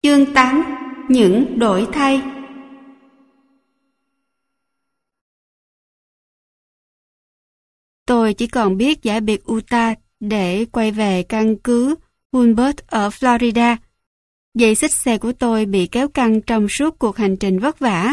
Chương 8. Những đổi thay. Tôi chỉ còn biết giải biệt Utah để quay về căn cứ Hulbert ở Florida. Dây xích xe của tôi bị kéo căng trong suốt cuộc hành trình vất vả.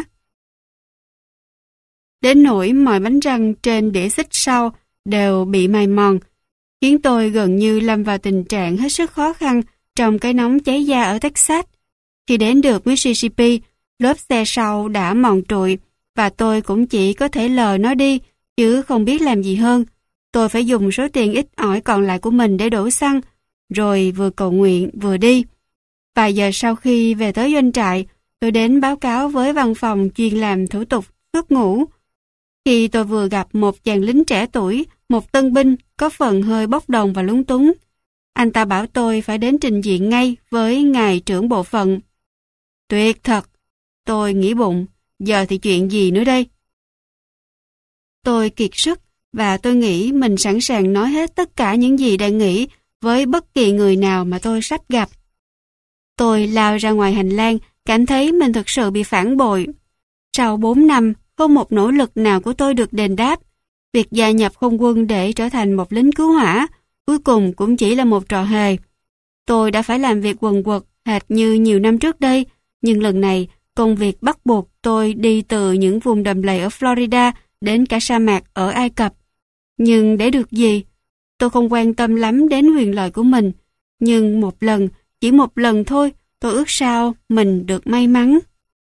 Đến nỗi mọi bánh răng trên đĩa xích sau đều bị mài mòn, khiến tôi gần như lâm vào tình trạng hết sức khó khăn trong cái nóng cháy da ở Texas. Khi đến được Mississippi, lớp xe sau đã mòn trụi và tôi cũng chỉ có thể lờ nó đi, chứ không biết làm gì hơn. Tôi phải dùng số tiền ít ỏi còn lại của mình để đổ xăng, rồi vừa cầu nguyện vừa đi. Vài giờ sau khi về tới doanh trại, tôi đến báo cáo với văn phòng chuyên làm thủ tục xuất ngũ. Khi tôi vừa gặp một chàng lính trẻ tuổi, một tân binh có phần hơi bốc đồng và lúng túng. Anh ta bảo tôi phải đến trình diện ngay với ngài trưởng bộ phận. Tuyệt thật, tôi nghĩ bụng, giờ thì chuyện gì nữa đây? Tôi kiệt sức và tôi nghĩ mình sẵn sàng nói hết tất cả những gì đang nghĩ với bất kỳ người nào mà tôi sắp gặp. Tôi lao ra ngoài hành lang, cảm thấy mình thực sự bị phản bội. Sau 4 năm, không một nỗ lực nào của tôi được đền đáp. Việc gia nhập không quân để trở thành một lính cứu hỏa, cuối cùng cũng chỉ là một trò hề. Tôi đã phải làm việc quần quật hệt như nhiều năm trước đây, nhưng lần này công việc bắt buộc tôi đi từ những vùng đầm lầy ở Florida đến cả sa mạc ở Ai Cập. Nhưng để được gì? Tôi không quan tâm lắm đến quyền lợi của mình, nhưng một lần, chỉ một lần thôi, tôi ước sao mình được may mắn.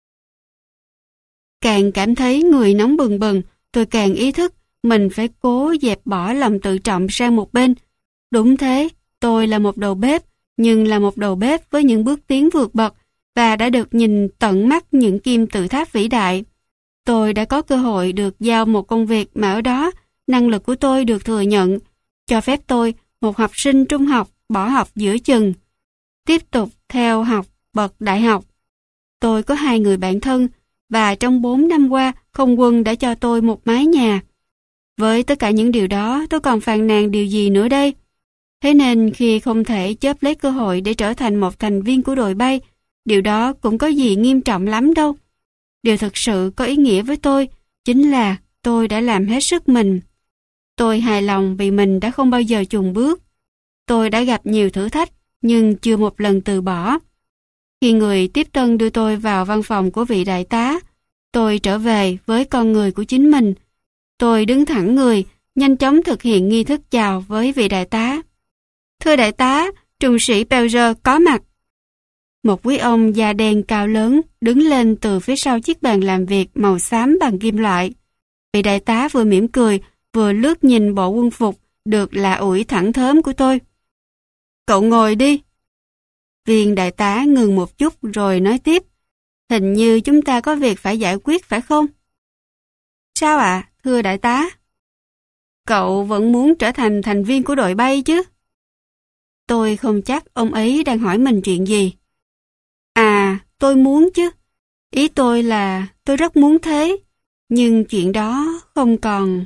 Càng cảm thấy người nóng bừng bừng, tôi càng ý thức mình phải cố dẹp bỏ lòng tự trọng sang một bên. Đúng thế, tôi là một đầu bếp, nhưng là một đầu bếp với những bước tiến vượt bậc và đã được nhìn tận mắt những kim tự tháp vĩ đại. Tôi đã có cơ hội được giao một công việc mà ở đó năng lực của tôi được thừa nhận, cho phép tôi, một học sinh trung học, bỏ học giữa chừng, tiếp tục theo học bậc đại học. Tôi có 2 người bạn thân và trong 4 năm qua không quân đã cho tôi một mái nhà. Với tất cả những điều đó, tôi còn phàn nàn điều gì nữa đây? Thế nên khi không thể chớp lấy cơ hội để trở thành một thành viên của đội bay, điều đó cũng có gì nghiêm trọng lắm đâu. Điều thực sự có ý nghĩa với tôi chính là tôi đã làm hết sức mình. Tôi hài lòng vì mình đã không bao giờ chùn bước. Tôi đã gặp nhiều thử thách nhưng chưa một lần từ bỏ. Khi người tiếp tân đưa tôi vào văn phòng của vị đại tá, tôi trở về với con người của chính mình. Tôi đứng thẳng người, nhanh chóng thực hiện nghi thức chào với vị đại tá. Thưa đại tá, trung sĩ Pelger có mặt. Một quý ông da đen cao lớn đứng lên từ phía sau chiếc bàn làm việc màu xám bằng kim loại. Vị đại tá vừa mỉm cười, vừa lướt nhìn bộ quân phục được lạ ủi thẳng thớm của tôi. Cậu ngồi đi. Viên đại tá ngừng một chút rồi nói tiếp. Hình như chúng ta có việc phải giải quyết phải không? Sao ạ, thưa đại tá? Cậu vẫn muốn trở thành thành viên của đội bay chứ? Tôi không chắc ông ấy đang hỏi mình chuyện gì. À, tôi muốn chứ. Ý tôi là tôi rất muốn thế. Nhưng chuyện đó không còn...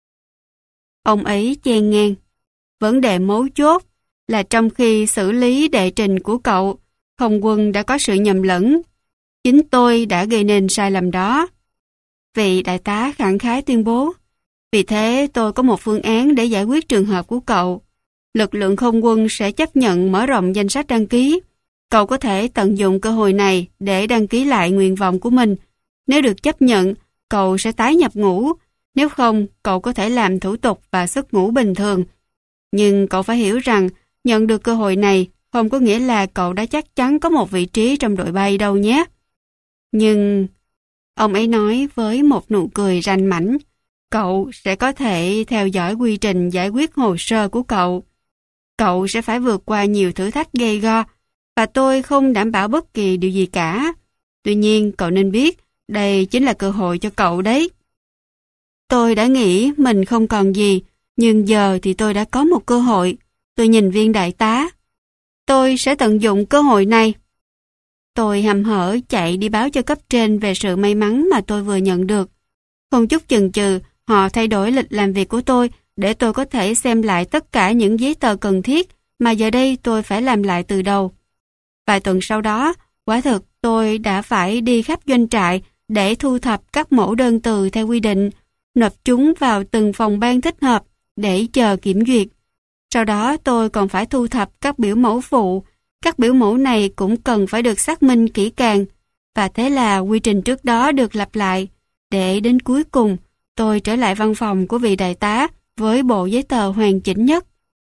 Ông ấy chen ngang. Vấn đề mấu chốt là trong khi xử lý đệ trình của cậu, không quân đã có sự nhầm lẫn. Chính tôi đã gây nên sai lầm đó. Vị đại tá khẳng khái tuyên bố. Vì thế tôi có một phương án để giải quyết trường hợp của cậu. Lực lượng không quân sẽ chấp nhận mở rộng danh sách đăng ký. Cậu có thể tận dụng cơ hội này để đăng ký lại nguyện vọng của mình. Nếu được chấp nhận, cậu sẽ tái nhập ngũ. Nếu không, cậu có thể làm thủ tục và xuất ngũ bình thường. Nhưng cậu phải hiểu rằng, nhận được cơ hội này không có nghĩa là cậu đã chắc chắn có một vị trí trong đội bay đâu nhé. Nhưng, ông ấy nói với một nụ cười ranh mãnh, cậu sẽ có thể theo dõi quy trình giải quyết hồ sơ của cậu. Cậu sẽ phải vượt qua nhiều thử thách gay go, và tôi không đảm bảo bất kỳ điều gì cả. Tuy nhiên, cậu nên biết, đây chính là cơ hội cho cậu đấy. Tôi đã nghĩ mình không còn gì, nhưng giờ thì tôi đã có một cơ hội. Tôi nhìn viên đại tá. Tôi sẽ tận dụng cơ hội này. Tôi hăm hở chạy đi báo cho cấp trên về sự may mắn mà tôi vừa nhận được. Không chút chần chừ, họ thay đổi lịch làm việc của tôi để tôi có thể xem lại tất cả những giấy tờ cần thiết mà giờ đây tôi phải làm lại từ đầu. Vài tuần sau đó, Quả thực tôi đã phải đi khắp doanh trại để thu thập các mẫu đơn từ theo quy định, nộp chúng vào từng phòng ban thích hợp để chờ kiểm duyệt. Sau đó tôi còn phải thu thập các biểu mẫu phụ. Các biểu mẫu này cũng cần phải được xác minh kỹ càng. Và thế là quy trình trước đó được lặp lại. Để đến cuối cùng, tôi trở lại văn phòng của vị đại tá với bộ giấy tờ hoàn chỉnh nhất.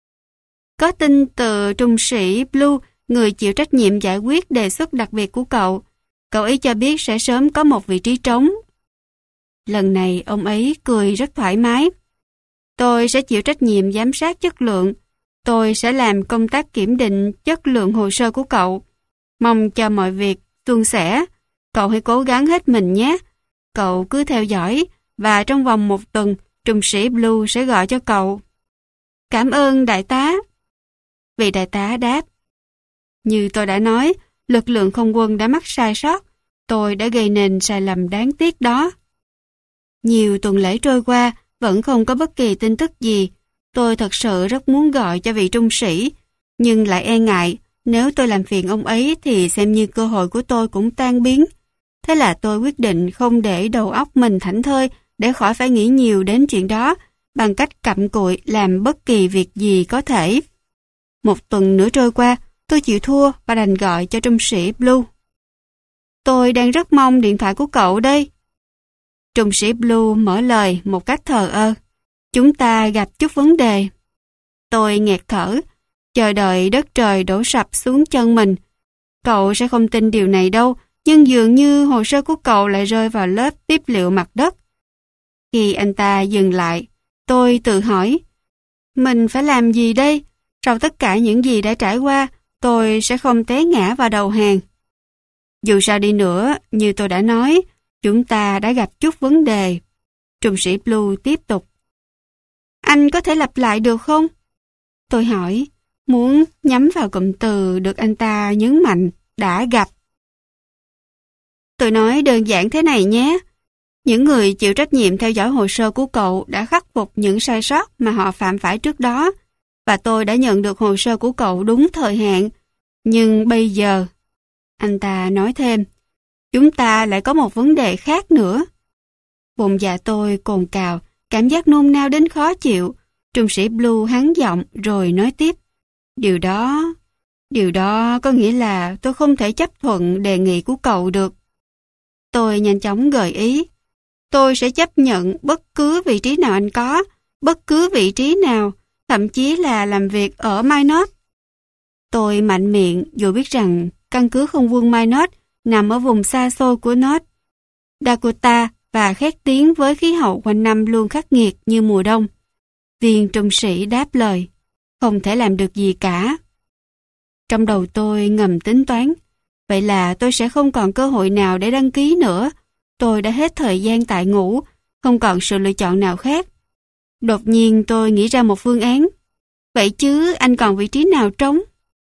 Có tin từ trung sĩ Blue, người chịu trách nhiệm giải quyết đề xuất đặc biệt của cậu. Cậu ấy cho biết sẽ sớm có một vị trí trống. Lần này ông ấy cười rất thoải mái. Tôi sẽ chịu trách nhiệm giám sát chất lượng. Tôi sẽ làm công tác kiểm định chất lượng hồ sơ của cậu. Mong cho mọi việc suôn sẻ. Cậu hãy cố gắng hết mình nhé. Cậu cứ theo dõi và trong vòng 1 tuần, trung sĩ Blue sẽ gọi cho cậu. Cảm ơn đại tá. Vị đại tá đáp. Như tôi đã nói, lực lượng không quân đã mắc sai sót. Tôi đã gây nên sai lầm đáng tiếc đó. Nhiều tuần lễ trôi qua, vẫn không có bất kỳ tin tức gì. Tôi thật sự rất muốn gọi cho vị trung sĩ, nhưng lại e ngại, nếu tôi làm phiền ông ấy thì xem như cơ hội của tôi cũng tan biến. Thế là tôi quyết định không để đầu óc mình thảnh thơi để khỏi phải nghĩ nhiều đến chuyện đó, bằng cách cặm cụi làm bất kỳ việc gì có thể. 1 tuần nữa trôi qua, tôi chịu thua và đành gọi cho trung sĩ Blue. Tôi đang rất mong điện thoại của cậu đây. Trung sĩ Blue mở lời một cách thờ ơ. Chúng ta gặp chút vấn đề. Tôi nghẹt thở, chờ đợi đất trời đổ sập xuống chân mình. Cậu sẽ không tin điều này đâu, nhưng dường như hồ sơ của cậu lại rơi vào lớp tiếp liệu mặt đất. Khi anh ta dừng lại, tôi tự hỏi, mình phải làm gì đây? Sau tất cả những gì đã trải qua, tôi sẽ không té ngã vào đầu hàng. Dù sao đi nữa, như tôi đã nói, chúng ta đã gặp chút vấn đề. Trung sĩ Blue tiếp tục. Anh có thể lặp lại được không? Tôi hỏi, muốn nhắm vào cụm từ được anh ta nhấn mạnh, đã gặp. Tôi nói đơn giản thế này nhé. Những người chịu trách nhiệm theo dõi hồ sơ của cậu đã khắc phục những sai sót mà họ phạm phải trước đó, và tôi đã nhận được hồ sơ của cậu đúng thời hạn. Nhưng bây giờ, anh ta nói thêm, chúng ta lại có một vấn đề khác nữa. Bụng dạ tôi cồn cào, cảm giác nôn nao đến khó chịu. Trung sĩ Blue hắn giọng rồi nói tiếp. Điều đó có nghĩa là tôi không thể chấp thuận đề nghị của cậu được. Tôi nhanh chóng gợi ý. Tôi sẽ chấp nhận bất cứ vị trí nào anh có, bất cứ vị trí nào, thậm chí là làm việc ở Minot. Tôi mạnh miệng dù biết rằng căn cứ không quân Minot nằm ở vùng xa xôi của North Dakota và khét tiếng với khí hậu quanh năm luôn khắc nghiệt như mùa đông. Viên trung sĩ đáp lời, không thể làm được gì cả. Trong đầu tôi ngầm tính toán, vậy là tôi sẽ không còn cơ hội nào để đăng ký nữa. Tôi đã hết thời gian tại ngũ, không còn sự lựa chọn nào khác. Đột nhiên tôi nghĩ ra một phương án. Vậy chứ anh còn vị trí nào trống?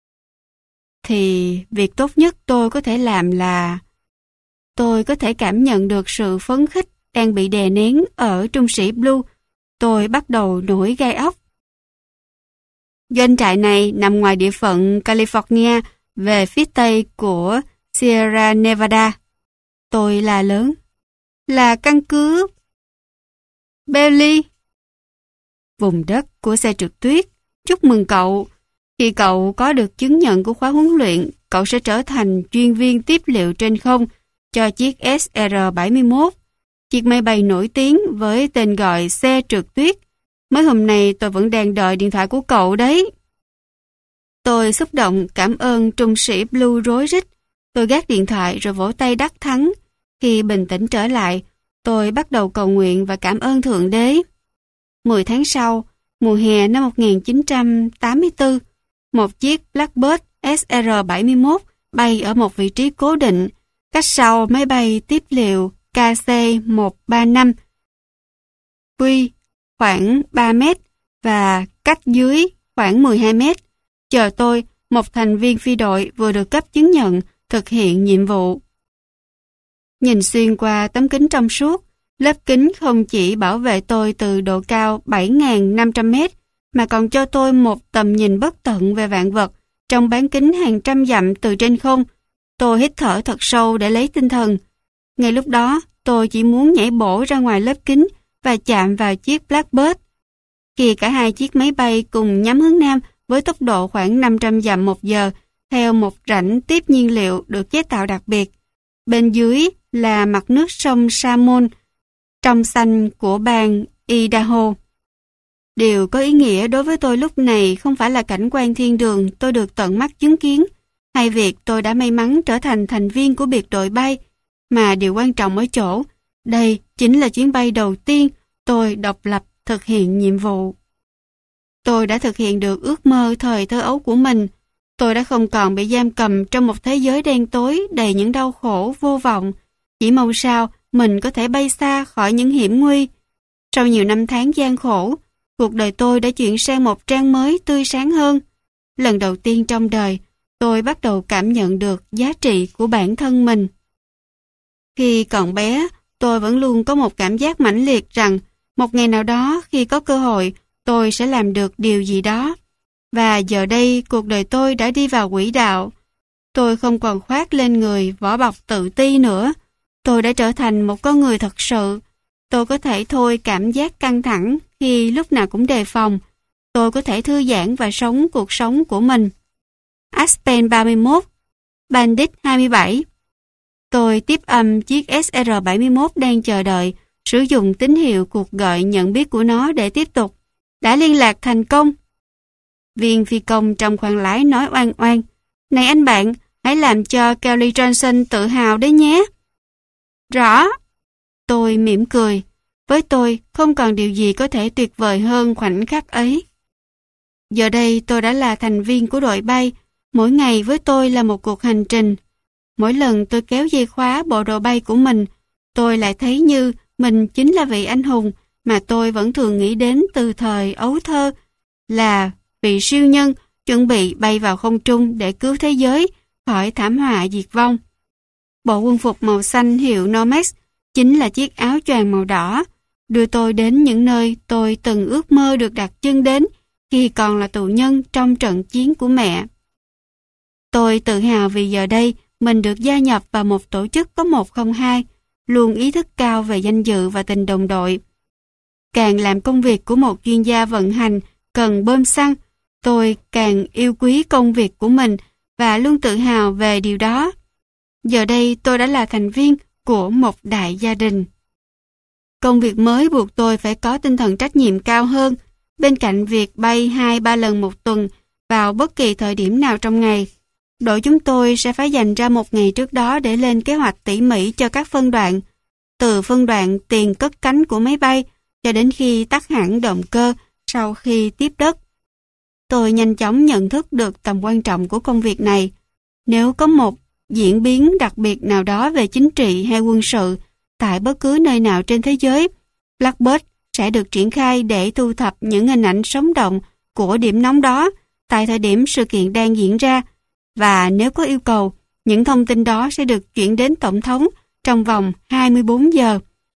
Thì việc tốt nhất tôi có thể làm là tôi có thể cảm nhận được sự phấn khích đang bị đè nén ở trung sĩ Blue. Tôi bắt đầu nổi gai ốc. Doanh trại này nằm ngoài địa phận California về phía tây của Sierra Nevada. Tôi là lớn. Là căn cứ Bailey. Vùng đất của xe trượt tuyết. Chúc mừng cậu. Khi cậu có được chứng nhận của khóa huấn luyện, cậu sẽ trở thành chuyên viên tiếp liệu trên không cho chiếc SR-71, chiếc máy bay nổi tiếng với tên gọi xe trượt tuyết. Mới hôm nay tôi vẫn đang đợi điện thoại của cậu đấy. Tôi xúc động cảm ơn trung sĩ Blue rối rít. Tôi gác điện thoại rồi vỗ tay đắc thắng. Khi bình tĩnh trở lại, tôi bắt đầu cầu nguyện và cảm ơn Thượng Đế. 10 tháng sau, mùa hè năm 1984, một chiếc Blackbird SR-71 bay ở một vị trí cố định, cách sau máy bay tiếp liệu KC-135 quy khoảng 3 mét và cách dưới khoảng 12 mét. Chờ tôi, một thành viên phi đội vừa được cấp chứng nhận thực hiện nhiệm vụ. Nhìn xuyên qua tấm kính trong suốt, lớp kính không chỉ bảo vệ tôi từ độ cao 7.500 mét, mà còn cho tôi một tầm nhìn bất tận về vạn vật trong bán kính hàng trăm dặm từ trên không. Tôi hít thở thật sâu để lấy tinh thần. Ngay lúc đó, tôi chỉ muốn nhảy bổ ra ngoài lớp kính và chạm vào chiếc Blackbird. Khi cả hai chiếc máy bay cùng nhắm hướng nam với tốc độ khoảng 500 dặm một giờ, theo một rãnh tiếp nhiên liệu được chế tạo đặc biệt. Bên dưới là mặt nước sông Salmon, trong xanh của bang Idaho. Điều có ý nghĩa đối với tôi lúc này không phải là cảnh quan thiên đường tôi được tận mắt chứng kiến, hay việc tôi đã may mắn trở thành thành viên của biệt đội bay, mà điều quan trọng ở chỗ, đây chính là chuyến bay đầu tiên tôi độc lập thực hiện nhiệm vụ. Tôi đã thực hiện được ước mơ thời thơ ấu của mình. Tôi đã không còn bị giam cầm trong một thế giới đen tối đầy những đau khổ vô vọng. Chỉ mong sao mình có thể bay xa khỏi những hiểm nguy. Sau nhiều năm tháng gian khổ, cuộc đời tôi đã chuyển sang một trang mới tươi sáng hơn. Lần đầu tiên trong đời, tôi bắt đầu cảm nhận được giá trị của bản thân mình. Khi còn bé, tôi vẫn luôn có một cảm giác mãnh liệt rằng một ngày nào đó khi có cơ hội, tôi sẽ làm được điều gì đó. Và giờ đây cuộc đời tôi đã đi vào quỹ đạo. Tôi không còn khoác lên người vỏ bọc tự ti nữa. Tôi đã trở thành một con người thật sự. Tôi có thể thôi cảm giác căng thẳng khi lúc nào cũng đề phòng. Tôi có thể thư giãn và sống cuộc sống của mình. Aspen 31, Bandit 27. Tôi tiếp âm chiếc SR-71 đang chờ đợi, sử dụng tín hiệu cuộc gọi nhận biết của nó để tiếp tục. Đã liên lạc thành công. Viên phi công trong khoang lái nói oan oan. Này anh bạn, hãy làm cho Kelly Johnson tự hào đấy nhé. Rõ. Tôi mỉm cười. Với tôi, không còn điều gì có thể tuyệt vời hơn khoảnh khắc ấy. Giờ đây tôi đã là thành viên của đội bay. Mỗi ngày với tôi là một cuộc hành trình. Mỗi lần tôi kéo dây khóa bộ đồ bay của mình, tôi lại thấy như mình chính là vị anh hùng mà tôi vẫn thường nghĩ đến từ thời ấu thơ, là vị siêu nhân chuẩn bị bay vào không trung để cứu thế giới khỏi thảm họa diệt vong. Bộ quân phục màu xanh hiệu Nomex chính là chiếc áo choàng màu đỏ, đưa tôi đến những nơi tôi từng ước mơ được đặt chân đến khi còn là tù nhân trong trận chiến của mẹ. Tôi tự hào vì giờ đây mình được gia nhập vào một tổ chức có 102, luôn ý thức cao về danh dự và tình đồng đội. Càng làm công việc của một chuyên gia vận hành cần bơm xăng, tôi càng yêu quý công việc của mình và luôn tự hào về điều đó. Giờ đây tôi đã là thành viên của một đại gia đình. Công việc mới buộc tôi phải có tinh thần trách nhiệm cao hơn, bên cạnh việc bay 2-3 lần một tuần vào bất kỳ thời điểm nào trong ngày. Đội chúng tôi sẽ phải dành ra một ngày trước đó để lên kế hoạch tỉ mỉ cho các phân đoạn, từ phân đoạn tiền cất cánh của máy bay cho đến khi tắt hẳn động cơ sau khi tiếp đất. Tôi nhanh chóng nhận thức được tầm quan trọng của công việc này. Nếu có một diễn biến đặc biệt nào đó về chính trị hay quân sự tại bất cứ nơi nào trên thế giới, Blackbird sẽ được triển khai để thu thập những hình ảnh sống động của điểm nóng đó tại thời điểm sự kiện đang diễn ra, và nếu có yêu cầu, những thông tin đó sẽ được chuyển đến Tổng thống trong vòng 24 giờ.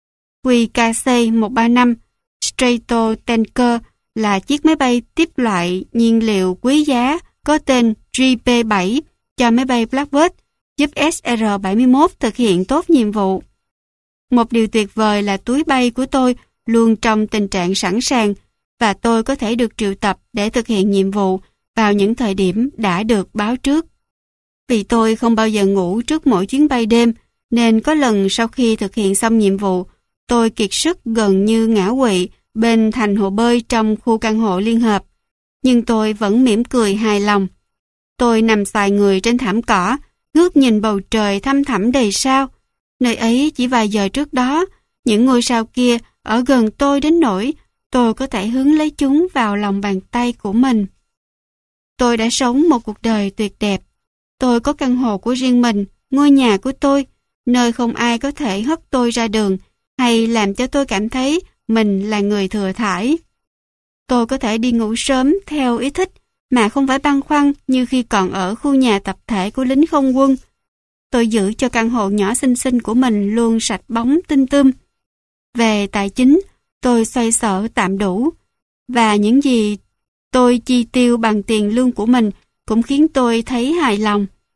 QKC-135 Stratotanker là chiếc máy bay tiếp loại nhiên liệu quý giá có tên GP7 cho máy bay Blackbird, giúp SR-71 thực hiện tốt nhiệm vụ. Một điều tuyệt vời là túi bay của tôi luôn trong tình trạng sẵn sàng và tôi có thể được triệu tập để thực hiện nhiệm vụ vào những thời điểm đã được báo trước. Vì tôi không bao giờ ngủ trước mỗi chuyến bay đêm, nên có lần sau khi thực hiện xong nhiệm vụ, tôi kiệt sức gần như ngã quỵ bên thành hồ bơi trong khu căn hộ liên hợp. Nhưng tôi vẫn mỉm cười hài lòng. Tôi nằm xoài người trên thảm cỏ, ngước nhìn bầu trời thăm thẳm đầy sao. Nơi ấy chỉ vài giờ trước đó, những ngôi sao kia ở gần tôi đến nỗi tôi có thể hứng lấy chúng vào lòng bàn tay của mình. Tôi đã sống một cuộc đời tuyệt đẹp. Tôi có căn hộ của riêng mình, ngôi nhà của tôi, nơi không ai có thể hất tôi ra đường hay làm cho tôi cảm thấy mình là người thừa thãi. Tôi có thể đi ngủ sớm theo ý thích mà không phải băn khoăn như khi còn ở khu nhà tập thể của lính không quân. Tôi giữ cho căn hộ nhỏ xinh xinh của mình luôn sạch bóng tinh tươm. Về tài chính, tôi xoay sở tạm đủ, và những gì tôi chi tiêu bằng tiền lương của mình cũng khiến tôi thấy hài lòng.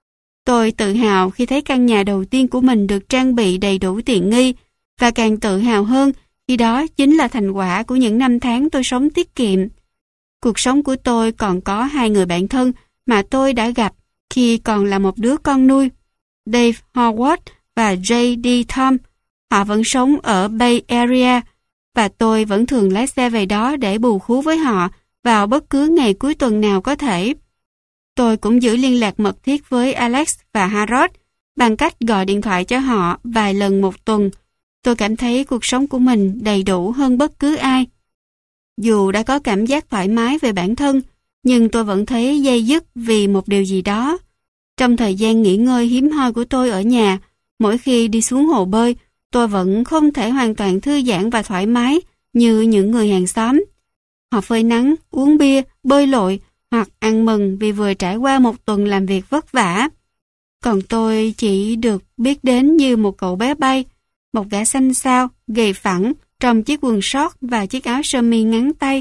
Tôi tự hào khi thấy căn nhà đầu tiên của mình được trang bị đầy đủ tiện nghi, và càng tự hào hơn khi đó chính là thành quả của những năm tháng tôi sống tiết kiệm. Cuộc sống của tôi còn có 2 người bạn thân mà tôi đã gặp khi còn là một đứa con nuôi, Dave Howard và J.D. Tom. Họ vẫn sống ở Bay Area, và tôi vẫn thường lái xe về đó để bù khú với họ vào bất cứ ngày cuối tuần nào có thể. Tôi cũng giữ liên lạc mật thiết với Alex và Harold bằng cách gọi điện thoại cho họ vài lần một tuần. Tôi cảm thấy cuộc sống của mình đầy đủ hơn bất cứ ai. Dù đã có cảm giác thoải mái về bản thân, nhưng tôi vẫn thấy day dứt vì một điều gì đó. Trong thời gian nghỉ ngơi hiếm hoi của tôi ở nhà, mỗi khi đi xuống hồ bơi, tôi vẫn không thể hoàn toàn thư giãn và thoải mái như những người hàng xóm. Họ phơi nắng, uống bia, bơi lội hoặc ăn mừng vì vừa trải qua một tuần làm việc vất vả. Còn tôi chỉ được biết đến như một cậu bé bay, một gã xanh xao, gầy phẳng, trong chiếc quần short và chiếc áo sơ mi ngắn tay.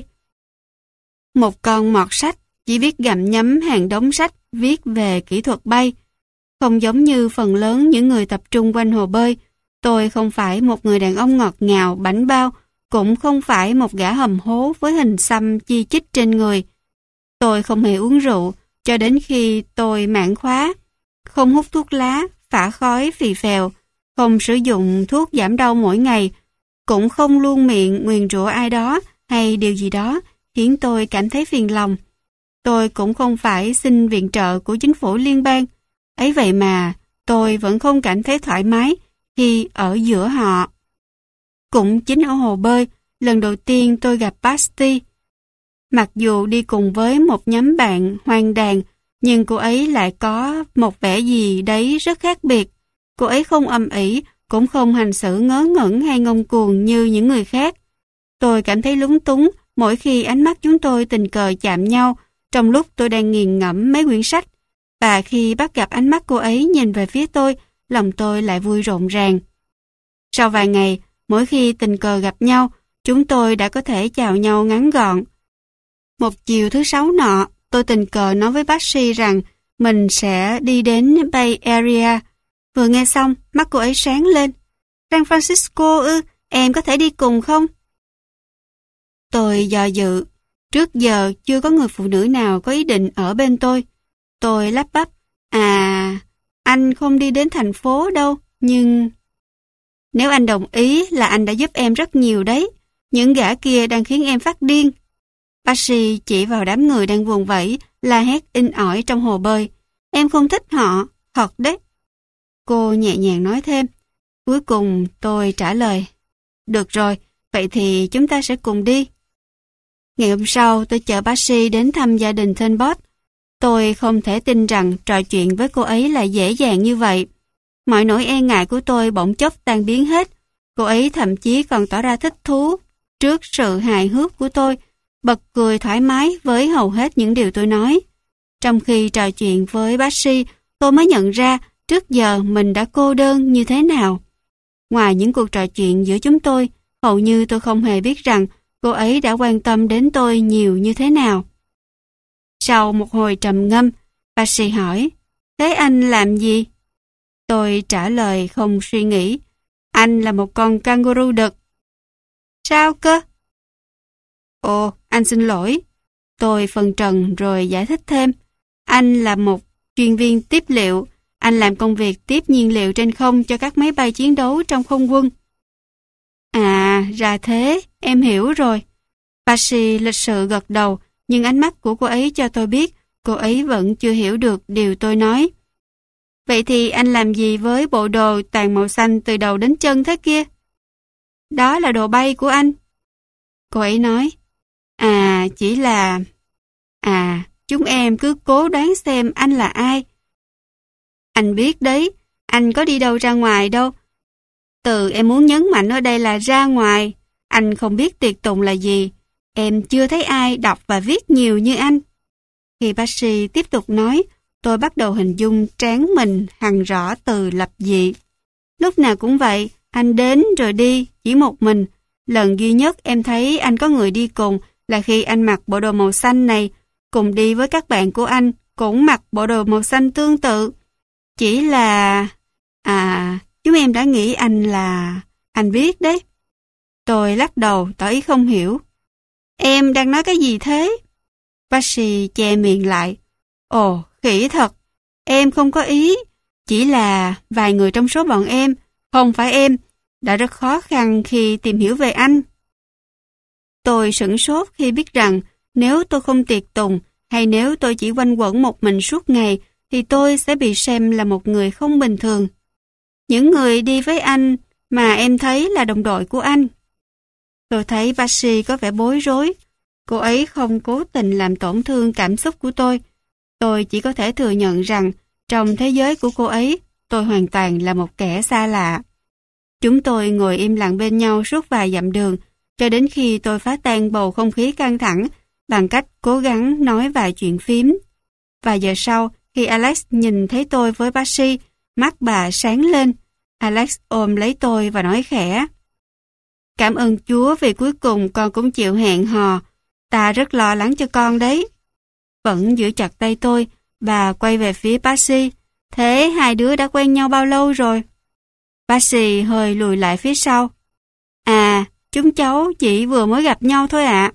Một con mọt sách chỉ biết gặm nhấm hàng đống sách viết về kỹ thuật bay. Không giống như phần lớn những người tập trung quanh hồ bơi, tôi không phải một người đàn ông ngọt ngào, bảnh bao, cũng không phải một gã hầm hố với hình xăm chi chít trên người. Tôi không hề uống rượu cho đến khi tôi mãn khóa, không hút thuốc lá, phả khói phì phèo, không sử dụng thuốc giảm đau mỗi ngày, cũng không luôn miệng nguyền rủa ai đó hay điều gì đó khiến tôi cảm thấy phiền lòng. Tôi cũng không phải xin viện trợ của chính phủ liên bang. Ấy vậy mà tôi vẫn không cảm thấy thoải mái khi ở giữa họ. Cũng chính ở hồ bơi, lần đầu tiên tôi gặp Basti. Mặc dù đi cùng với một nhóm bạn hoang đàn, nhưng cô ấy lại có một vẻ gì đấy rất khác biệt. Cô ấy không âm ỉ, cũng không hành xử ngớ ngẩn hay ngông cuồng như những người khác. Tôi cảm thấy lúng túng mỗi khi ánh mắt chúng tôi tình cờ chạm nhau trong lúc tôi đang nghiền ngẫm mấy quyển sách. Và khi bắt gặp ánh mắt cô ấy nhìn về phía tôi, lòng tôi lại vui rộn ràng. Sau vài ngày, mỗi khi tình cờ gặp nhau, chúng tôi đã có thể chào nhau ngắn gọn. Một chiều thứ Sáu nọ, tôi tình cờ nói với bác sĩ rằng mình sẽ đi đến Bay Area. Vừa nghe xong, mắt cô ấy sáng lên. San Francisco ư, em có thể đi cùng không? Tôi do dự. Trước giờ chưa có người phụ nữ nào có ý định ở bên tôi. Tôi lắp bắp. Anh không đi đến thành phố đâu, nhưng... Nếu anh đồng ý là anh đã giúp em rất nhiều đấy. Những gã kia đang khiến em phát điên. Bác sĩ chỉ vào đám người đang vùng vẫy, la hét inh ỏi trong hồ bơi. Em không thích họ, thật đấy. Cô nhẹ nhàng nói thêm. Cuối cùng tôi trả lời. Được rồi, vậy thì chúng ta sẽ cùng đi. Ngày hôm sau tôi chở bác sĩ đến thăm gia đình Tenbot. Tôi không thể tin rằng trò chuyện với cô ấy lại dễ dàng như vậy. Mọi nỗi e ngại của tôi bỗng chốc tan biến hết. Cô ấy thậm chí còn tỏ ra thích thú trước sự hài hước của tôi, bật cười thoải mái với hầu hết những điều tôi nói. Trong khi trò chuyện với bác sĩ, tôi mới nhận ra trước giờ mình đã cô đơn như thế nào. Ngoài những cuộc trò chuyện giữa chúng tôi, hầu như tôi không hề biết rằng cô ấy đã quan tâm đến tôi nhiều như thế nào. Sau một hồi trầm ngâm, bác sĩ hỏi, thế anh làm gì? Tôi trả lời không suy nghĩ, anh là một con kangaroo đực. Sao cơ? Ồ, anh xin lỗi. Tôi phân trần rồi giải thích thêm. Anh là một chuyên viên tiếp liệu. Anh làm công việc tiếp nhiên liệu trên không cho các máy bay chiến đấu trong không quân. À, ra thế, em hiểu rồi. Bác sĩ lịch sự gật đầu, nhưng ánh mắt của cô ấy cho tôi biết cô ấy vẫn chưa hiểu được điều tôi nói. Vậy thì anh làm gì với bộ đồ toàn màu xanh từ đầu đến chân thế kia? Đó là đồ bay của anh. Cô ấy nói, chỉ là... chúng em cứ cố đoán xem anh là ai. Anh biết đấy, anh có đi đâu ra ngoài đâu. Từ em muốn nhấn mạnh ở đây là ra ngoài. Anh không biết tiệc tùng là gì. Em chưa thấy ai đọc và viết nhiều như anh. Khi bác sĩ tiếp tục nói, tôi bắt đầu hình dung trán mình hằn rõ từ lập dị. Lúc nào cũng vậy, anh đến rồi đi, chỉ một mình. Lần duy nhất em thấy anh có người đi cùng là khi anh mặc bộ đồ màu xanh này, cùng đi với các bạn của anh, cũng mặc bộ đồ màu xanh tương tự. Chỉ là... chúng em đã nghĩ anh là... Anh biết đấy. Tôi lắc đầu tỏ ý không hiểu. Em đang nói cái gì thế? Bác che miệng lại. Ồ, khỉ thật. Em không có ý. Chỉ là vài người trong số bọn em, không phải em, đã rất khó khăn khi tìm hiểu về anh. Tôi sửng sốt khi biết rằng nếu tôi không tiệc tùng hay nếu tôi chỉ quanh quẩn một mình suốt ngày thì tôi sẽ bị xem là một người không bình thường. Những người đi với anh mà em thấy là đồng đội của anh. Tôi thấy Bác có vẻ bối rối. Cô ấy không cố tình làm tổn thương cảm xúc của tôi. Tôi chỉ có thể thừa nhận rằng trong thế giới của cô ấy, tôi hoàn toàn là một kẻ xa lạ. Chúng tôi ngồi im lặng bên nhau suốt vài dặm đường, cho đến khi tôi phá tan bầu không khí căng thẳng bằng cách cố gắng nói vài chuyện phím. Vài giờ sau, khi Alex nhìn thấy tôi với Bác mắt bà sáng lên. Alex ôm lấy tôi và nói khẽ. Cảm ơn Chúa vì cuối cùng con cũng chịu hẹn hò. Ta rất lo lắng cho con đấy. Vẫn giữ chặt tay tôi, bà quay về phía bác sĩ. Thế hai đứa đã quen nhau bao lâu rồi? Bác sĩ hơi lùi lại phía sau. Chúng cháu chỉ vừa mới gặp nhau thôi ạ.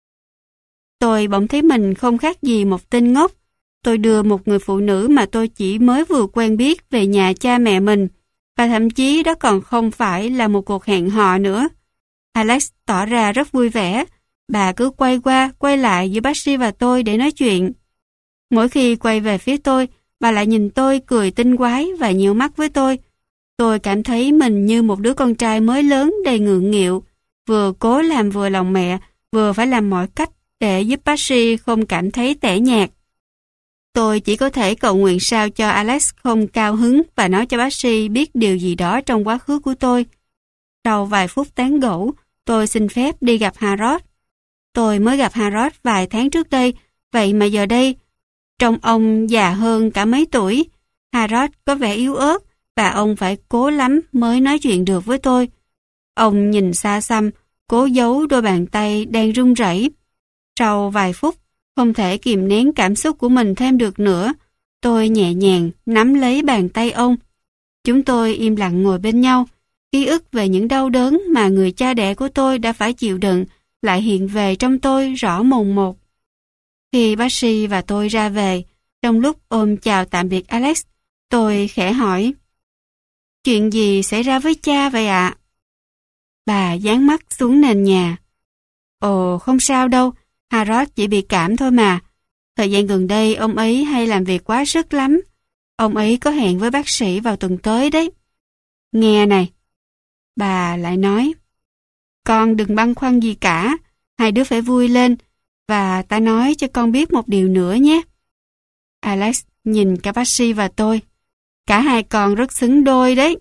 Tôi bỗng thấy mình không khác gì một tên ngốc. Tôi đưa một người phụ nữ mà tôi chỉ mới vừa quen biết về nhà cha mẹ mình, và thậm chí đó còn không phải là một cuộc hẹn hò nữa. Alex tỏ ra rất vui vẻ. Bà cứ quay qua, quay lại giữa bác sĩ và tôi để nói chuyện. Mỗi khi quay về phía tôi, bà lại nhìn tôi cười tinh quái và nhíu mắt với tôi. Tôi cảm thấy mình như một đứa con trai mới lớn đầy ngượng nghịu, vừa cố làm vừa lòng mẹ, vừa phải làm mọi cách để giúp bác sĩ không cảm thấy tẻ nhạt. Tôi chỉ có thể cầu nguyện sao cho Alex không cao hứng và nói cho bác sĩ biết điều gì đó trong quá khứ của tôi. Sau vài phút tán gẫu, tôi xin phép đi gặp Harold. Tôi mới gặp Harold vài tháng trước đây, vậy mà giờ đây, trông ông già hơn cả mấy tuổi. Harold có vẻ yếu ớt và ông phải cố lắm mới nói chuyện được với tôi. Ông nhìn xa xăm, cố giấu đôi bàn tay đang run rẩy. Sau vài phút, không thể kìm nén cảm xúc của mình thêm được nữa, tôi nhẹ nhàng nắm lấy bàn tay ông. Chúng tôi im lặng ngồi bên nhau. Ký ức về những đau đớn mà người cha đẻ của tôi đã phải chịu đựng lại hiện về trong tôi rõ mồn một. Khi bác sĩ và tôi ra về, trong lúc ôm chào tạm biệt Alex, tôi khẽ hỏi: Chuyện gì xảy ra với cha vậy ạ? Bà dán mắt xuống nền nhà. Ồ, không sao đâu, Harold chỉ bị cảm thôi mà. Thời gian gần đây ông ấy hay làm việc quá sức lắm. Ông ấy có hẹn với bác sĩ vào tuần tới đấy. Nghe này, bà lại nói, con đừng băn khoăn gì cả, hai đứa phải vui lên, và ta nói cho con biết một điều nữa nhé. Alex nhìn cả bác sĩ và tôi, cả hai con rất xứng đôi đấy.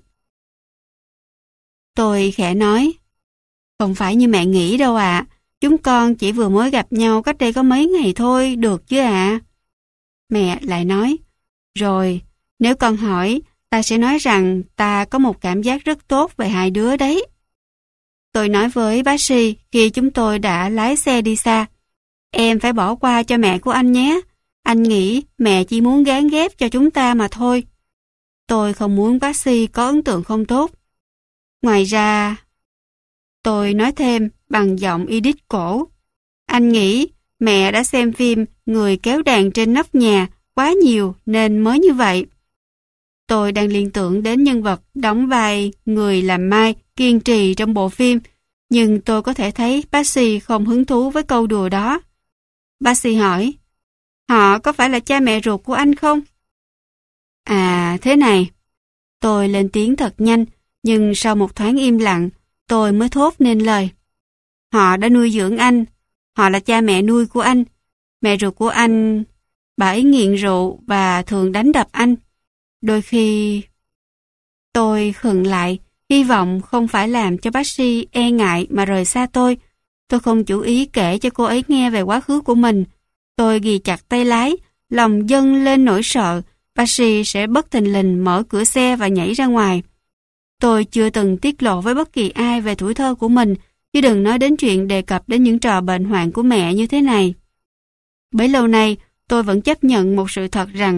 Tôi khẽ nói, không phải như mẹ nghĩ đâu ạ, chúng con chỉ vừa mới gặp nhau cách đây có mấy ngày thôi, được chứ ạ? Mẹ lại nói, rồi, nếu con hỏi, ta sẽ nói rằng ta có một cảm giác rất tốt về hai đứa đấy. Tôi nói với bác sĩ khi chúng tôi đã lái xe đi xa, em phải bỏ qua cho mẹ của anh nhé. Anh nghĩ mẹ chỉ muốn gán ghép cho chúng ta mà thôi. Tôi không muốn bác sĩ có ấn tượng không tốt. Ngoài ra, tôi nói thêm bằng giọng Edith cổ, anh nghĩ mẹ đã xem phim Người kéo đàn trên nóc nhà quá nhiều nên mới như vậy. Tôi đang liên tưởng đến nhân vật đóng vai người làm mai kiên trì trong bộ phim, nhưng tôi có thể thấy bác sĩ không hứng thú với câu đùa đó. Bác sĩ hỏi, họ có phải là cha mẹ ruột của anh không? À, thế này. Tôi lên tiếng thật nhanh, nhưng sau một thoáng im lặng, tôi mới thốt nên lời. Họ đã nuôi dưỡng anh, họ là cha mẹ nuôi của anh. Mẹ ruột của anh, bà ấy nghiện rượu và thường đánh đập anh. Đôi khi... Tôi khựng lại, hy vọng không phải làm cho bác sĩ e ngại mà rời xa tôi. Tôi không chủ ý kể cho cô ấy nghe về quá khứ của mình. Tôi ghì chặt tay lái, lòng dâng lên nỗi sợ bác sĩ sẽ bất thình lình mở cửa xe và nhảy ra ngoài. Tôi chưa từng tiết lộ với bất kỳ ai về tuổi thơ của mình, chứ đừng nói đến chuyện đề cập đến những trò bệnh hoạn của mẹ như thế này. Bấy lâu nay, tôi vẫn chấp nhận một sự thật rằng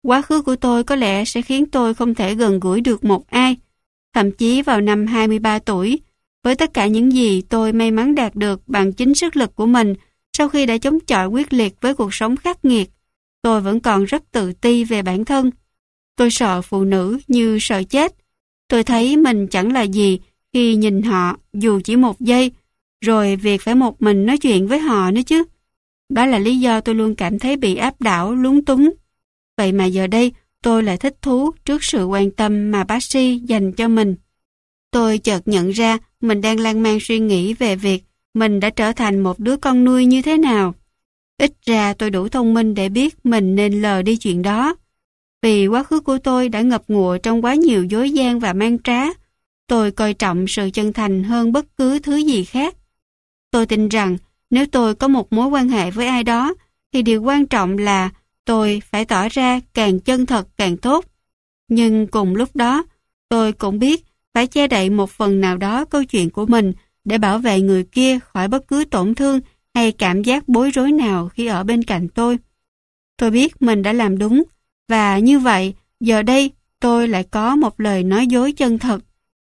Quá khứ của tôi có lẽ sẽ khiến tôi không thể gần gũi được một ai. Thậm chí vào năm 23 tuổi, với tất cả những gì tôi may mắn đạt được bằng chính sức lực của mình sau khi đã chống chọi quyết liệt với cuộc sống khắc nghiệt, tôi vẫn còn rất tự ti về bản thân. Tôi sợ phụ nữ như sợ chết. Tôi thấy mình chẳng là gì khi nhìn họ dù chỉ một giây, rồi việc phải một mình nói chuyện với họ nữa chứ. Đó là lý do tôi luôn cảm thấy bị áp đảo, lúng túng. Vậy mà giờ đây tôi lại thích thú trước sự quan tâm mà bác sĩ dành cho mình. Tôi chợt nhận ra mình đang lan man suy nghĩ về việc mình đã trở thành một đứa con nuôi như thế nào. Ít ra tôi đủ thông minh để biết mình nên lờ đi chuyện đó. Vì quá khứ của tôi đã ngập ngụa trong quá nhiều dối gian và man trá, tôi coi trọng sự chân thành hơn bất cứ thứ gì khác. Tôi tin rằng nếu tôi có một mối quan hệ với ai đó, thì điều quan trọng là tôi phải tỏ ra càng chân thật càng tốt. Nhưng cùng lúc đó, tôi cũng biết phải che đậy một phần nào đó câu chuyện của mình để bảo vệ người kia khỏi bất cứ tổn thương hay cảm giác bối rối nào khi ở bên cạnh tôi. Tôi biết mình đã làm đúng, và như vậy, giờ đây tôi lại có một lời nói dối chân thật.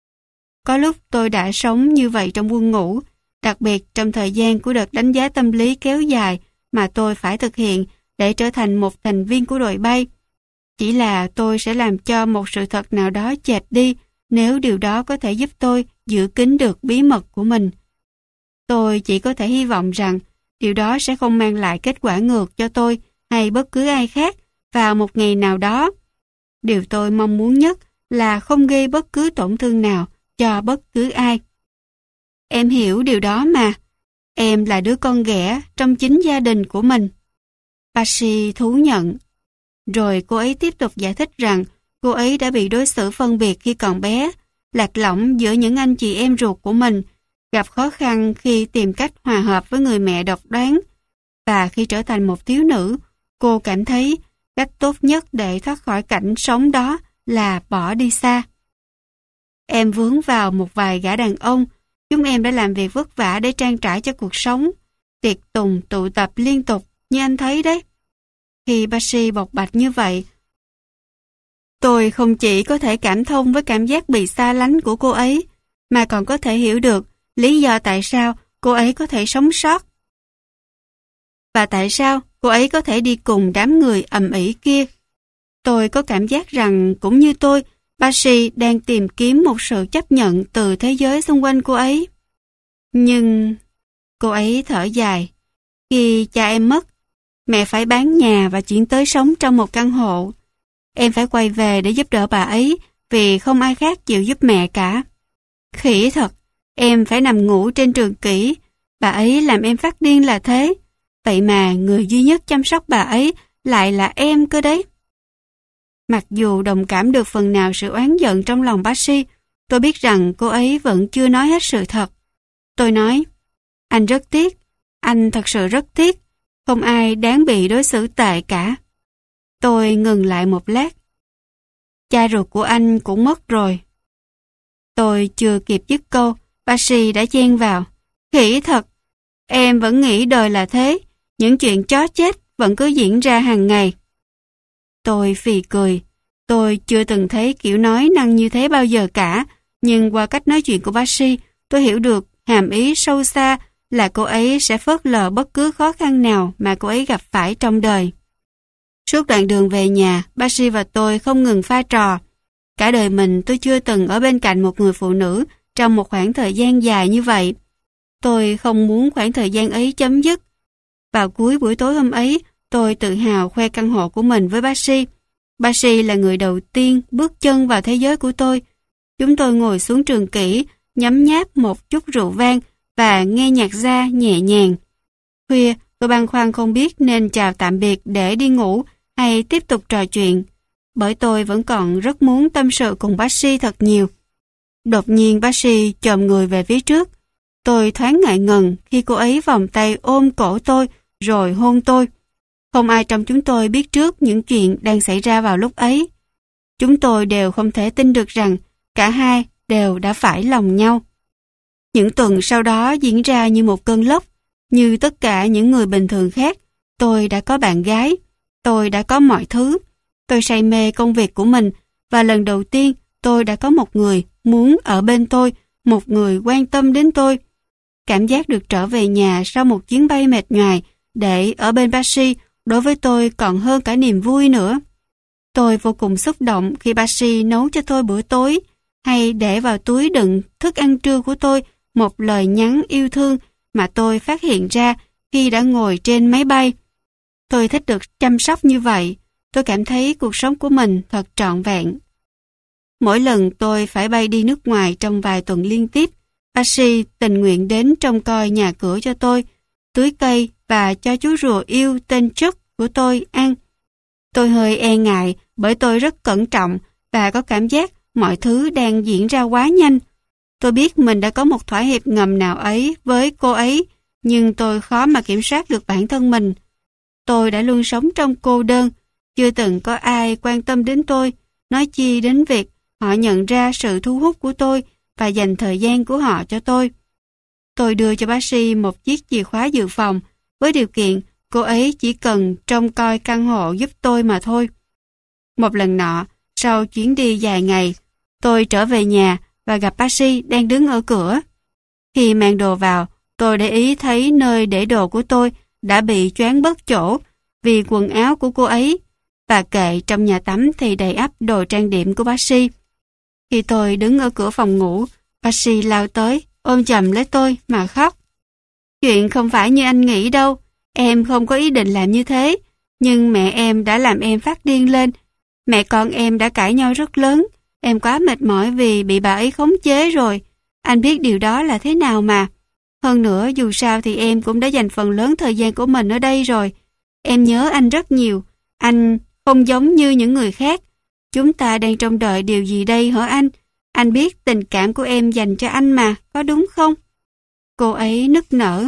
Có lúc tôi đã sống như vậy trong buồng ngủ, đặc biệt trong thời gian của đợt đánh giá tâm lý kéo dài mà tôi phải thực hiện để trở thành một thành viên của đội bay. Chỉ là tôi sẽ làm cho một sự thật nào đó chệch đi nếu điều đó có thể giúp tôi giữ kín được bí mật của mình. Tôi chỉ có thể hy vọng rằng điều đó sẽ không mang lại kết quả ngược cho tôi hay bất cứ ai khác vào một ngày nào đó. Điều tôi mong muốn nhất là không gây bất cứ tổn thương nào cho bất cứ ai. Em hiểu điều đó mà. Em là đứa con ghẻ trong chính gia đình của mình. Patsy thú nhận. Rồi cô ấy tiếp tục giải thích rằng cô ấy đã bị đối xử phân biệt khi còn bé, lạc lõng giữa những anh chị em ruột của mình, gặp khó khăn khi tìm cách hòa hợp với người mẹ độc đoán. Và khi trở thành một thiếu nữ, cô cảm thấy cách tốt nhất để thoát khỏi cảnh sống đó là bỏ đi xa. Em vướng vào một vài gã đàn ông, chúng em đã làm việc vất vả để trang trải cho cuộc sống, tiệc tùng tụ tập liên tục như anh thấy đấy. Khi Patsy bộc bạch như vậy, tôi không chỉ có thể cảm thông với cảm giác bị xa lánh của cô ấy, mà còn có thể hiểu được lý do tại sao cô ấy có thể sống sót. Và tại sao cô ấy có thể đi cùng đám người ầm ĩ kia. Tôi có cảm giác rằng cũng như tôi, Patsy đang tìm kiếm một sự chấp nhận từ thế giới xung quanh cô ấy. Nhưng cô ấy thở dài. Khi cha em mất, mẹ phải bán nhà và chuyển tới sống trong một căn hộ. Em phải quay về để giúp đỡ bà ấy vì không ai khác chịu giúp mẹ cả. Khỉ thật, em phải nằm ngủ trên trường kỷ. Bà ấy làm em phát điên là thế. Vậy mà người duy nhất chăm sóc bà ấy lại là em cơ đấy. Mặc dù đồng cảm được phần nào sự oán giận trong lòng Patsy, tôi biết rằng cô ấy vẫn chưa nói hết sự thật. Tôi nói, anh rất tiếc, anh thật sự rất tiếc, không ai đáng bị đối xử tệ cả. Tôi ngừng lại một lát. Cha ruột của anh cũng mất rồi. Tôi chưa kịp dứt câu, Patsy đã chen vào. Khỉ thật, em vẫn nghĩ đời là thế, những chuyện chó chết vẫn cứ diễn ra hàng ngày. Tôi phì cười. Tôi chưa từng thấy kiểu nói năng như thế bao giờ cả, nhưng qua cách nói chuyện của Patsy, tôi hiểu được hàm ý sâu xa là cô ấy sẽ phớt lờ bất cứ khó khăn nào mà cô ấy gặp phải trong đời. Suốt đoạn đường về nhà, Patsy và tôi không ngừng pha trò. Cả đời mình tôi chưa từng ở bên cạnh một người phụ nữ trong một khoảng thời gian dài như vậy. Tôi không muốn khoảng thời gian ấy chấm dứt. Vào cuối buổi tối hôm ấy, tôi tự hào khoe căn hộ của mình với Patsy. Patsy là người đầu tiên bước chân vào thế giới của tôi. Chúng tôi ngồi xuống trường kỷ, nhấm nháp một chút rượu vang và nghe nhạc jazz nhẹ nhàng. Khuya, tôi băn khoăn không biết nên chào tạm biệt để đi ngủ hay tiếp tục trò chuyện, bởi tôi vẫn còn rất muốn tâm sự cùng Patsy thật nhiều. Đột nhiên Patsy chồm người về phía trước. Tôi thoáng ngại ngần khi cô ấy vòng tay ôm cổ tôi rồi hôn tôi. Không ai trong chúng tôi biết trước những chuyện đang xảy ra vào lúc ấy. Chúng tôi đều không thể tin được rằng cả hai đều đã phải lòng nhau. Những tuần sau đó diễn ra như một cơn lốc. Như tất cả những người bình thường khác, tôi đã có bạn gái. Tôi đã có mọi thứ. Tôi say mê công việc của mình và lần đầu tiên tôi đã có một người muốn ở bên tôi, một người quan tâm đến tôi. Cảm giác được trở về nhà sau một chuyến bay mệt nhoài để ở bên Bác-si đối với tôi còn hơn cả niềm vui nữa. Tôi vô cùng xúc động khi Bác-si nấu cho tôi bữa tối hay để vào túi đựng thức ăn trưa của tôi một lời nhắn yêu thương mà tôi phát hiện ra khi đã ngồi trên máy bay. Tôi thích được chăm sóc như vậy. Tôi cảm thấy cuộc sống của mình thật trọn vẹn. Mỗi lần tôi phải bay đi nước ngoài trong vài tuần liên tiếp, Bác-si tình nguyện đến trông coi nhà cửa cho tôi, tưới cây và cho chú rùa yêu tên Chuck của tôi ăn. Tôi hơi e ngại bởi tôi rất cẩn trọng và có cảm giác mọi thứ đang diễn ra quá nhanh. Tôi biết mình đã có một thỏa hiệp ngầm nào ấy với cô ấy, nhưng tôi khó mà kiểm soát được bản thân mình. Tôi đã luôn sống trong cô đơn, chưa từng có ai quan tâm đến tôi, nói chi đến việc họ nhận ra sự thu hút của tôi và dành thời gian của họ cho tôi. Tôi đưa cho Bác-si một chiếc chìa khóa dự phòng, với điều kiện cô ấy chỉ cần trông coi căn hộ giúp tôi mà thôi. Một lần nọ, sau chuyến đi dài ngày, tôi trở về nhà và gặp Bác-si đang đứng ở cửa. Khi mang đồ vào, tôi để ý thấy nơi để đồ của tôi đã bị choáng mất chỗ vì quần áo của cô ấy, và kệ trong nhà tắm thì đầy ắp đồ trang điểm của Bác-si. Khi tôi đứng ở cửa phòng ngủ, Bác-si lao tới, ôm chầm lấy tôi mà khóc. Chuyện không phải như anh nghĩ đâu, em không có ý định làm như thế, nhưng mẹ em đã làm em phát điên lên. Mẹ con em đã cãi nhau rất lớn, em quá mệt mỏi vì bị bà ấy khống chế rồi. Anh biết điều đó là thế nào mà. Hơn nữa, dù sao thì em cũng đã dành phần lớn thời gian của mình ở đây rồi. Em nhớ anh rất nhiều, anh không giống như những người khác. Chúng ta đang trông đợi điều gì đây hả anh? Anh biết tình cảm của em dành cho anh mà, có đúng không? Cô ấy nức nở.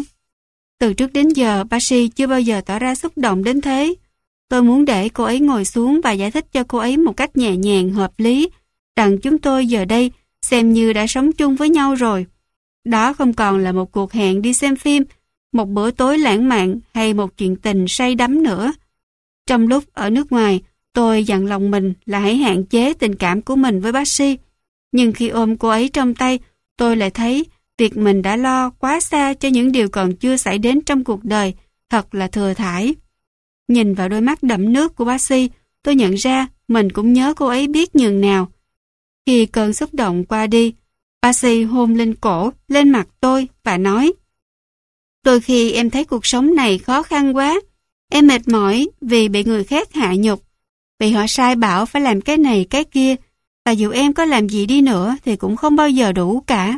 Từ trước đến giờ, Bác-si chưa bao giờ tỏ ra xúc động đến thế. Tôi muốn để cô ấy ngồi xuống và giải thích cho cô ấy một cách nhẹ nhàng, hợp lý, rằng chúng tôi giờ đây xem như đã sống chung với nhau rồi. Đó không còn là một cuộc hẹn đi xem phim, một bữa tối lãng mạn hay một chuyện tình say đắm nữa. Trong lúc ở nước ngoài, tôi dặn lòng mình là hãy hạn chế tình cảm của mình với Bác-si. Nhưng khi ôm cô ấy trong tay, tôi lại thấy việc mình đã lo quá xa cho những điều còn chưa xảy đến trong cuộc đời, thật là thừa thãi. Nhìn vào đôi mắt đẫm nước của Bác-si, tôi nhận ra mình cũng nhớ cô ấy biết nhường nào. Khi cơn xúc động qua đi, Bác-si hôn lên cổ, lên mặt tôi và nói: đôi khi em thấy cuộc sống này khó khăn quá. Em mệt mỏi vì bị người khác hạ nhục, vì họ sai bảo phải làm cái này cái kia, và dù em có làm gì đi nữa thì cũng không bao giờ đủ cả.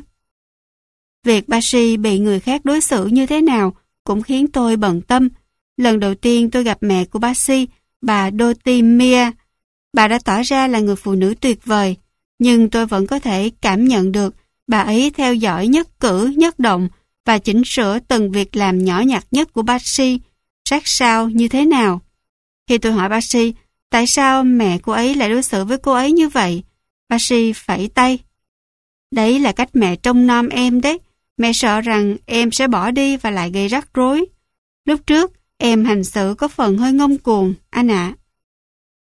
Việc Bác-si bị người khác đối xử như thế nào cũng khiến tôi bận tâm. Lần đầu tiên tôi gặp mẹ của Bác-si, bà Dottie Mia. Bà đã tỏ ra là người phụ nữ tuyệt vời, nhưng tôi vẫn có thể cảm nhận được bà ấy theo dõi nhất cử nhất động và chỉnh sửa từng việc làm nhỏ nhặt nhất của Bác-si sát sao như thế nào. Khi tôi hỏi Bác-si tại sao mẹ cô ấy lại đối xử với cô ấy như vậy, Bác-si phẩy tay. Đấy là cách mẹ trông nom em đấy. Mẹ sợ rằng em sẽ bỏ đi và lại gây rắc rối. Lúc trước, em hành xử có phần hơi ngông cuồng, anh ạ.